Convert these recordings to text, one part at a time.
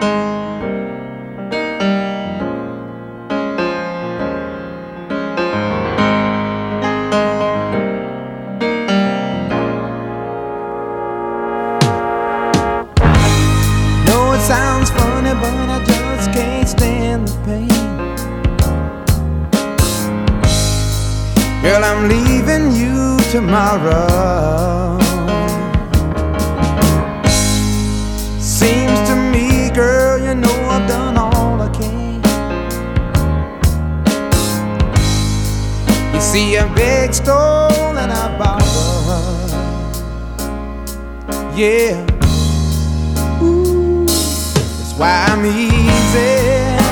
Know it sounds funny, but I just can't stand the pain. Girl, I'm leaving you tomorrow. Seems to me, girl, you know I've done all I can. You see, I beg, stole, and I borrowed. Yeah, ooh, that's why I'm easy.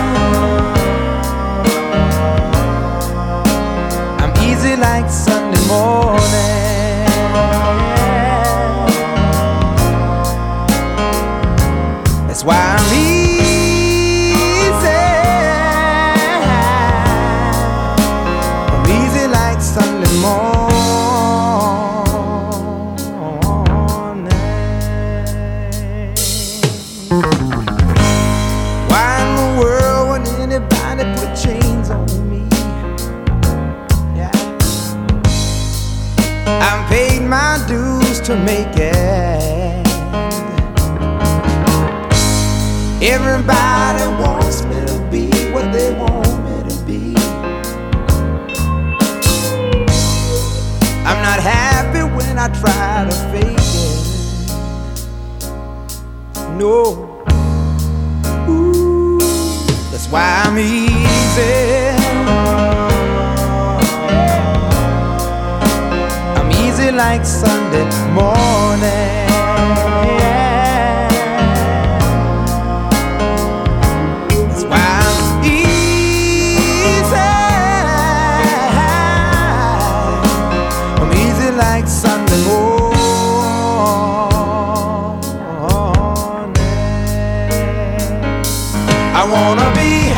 I'm easy like Sunday morning. That's why I'm easy. I'm easy like Sunday morning. Why in the world would anybody put chains on me? Yeah, I've paid my dues to make it. Everybody wants me to be what they want me to be. I'm not happy when I try to fake it. No. Ooh, that's why I'm easy. I'm easy like Sunday morning. Like Sunday morning. I wanna be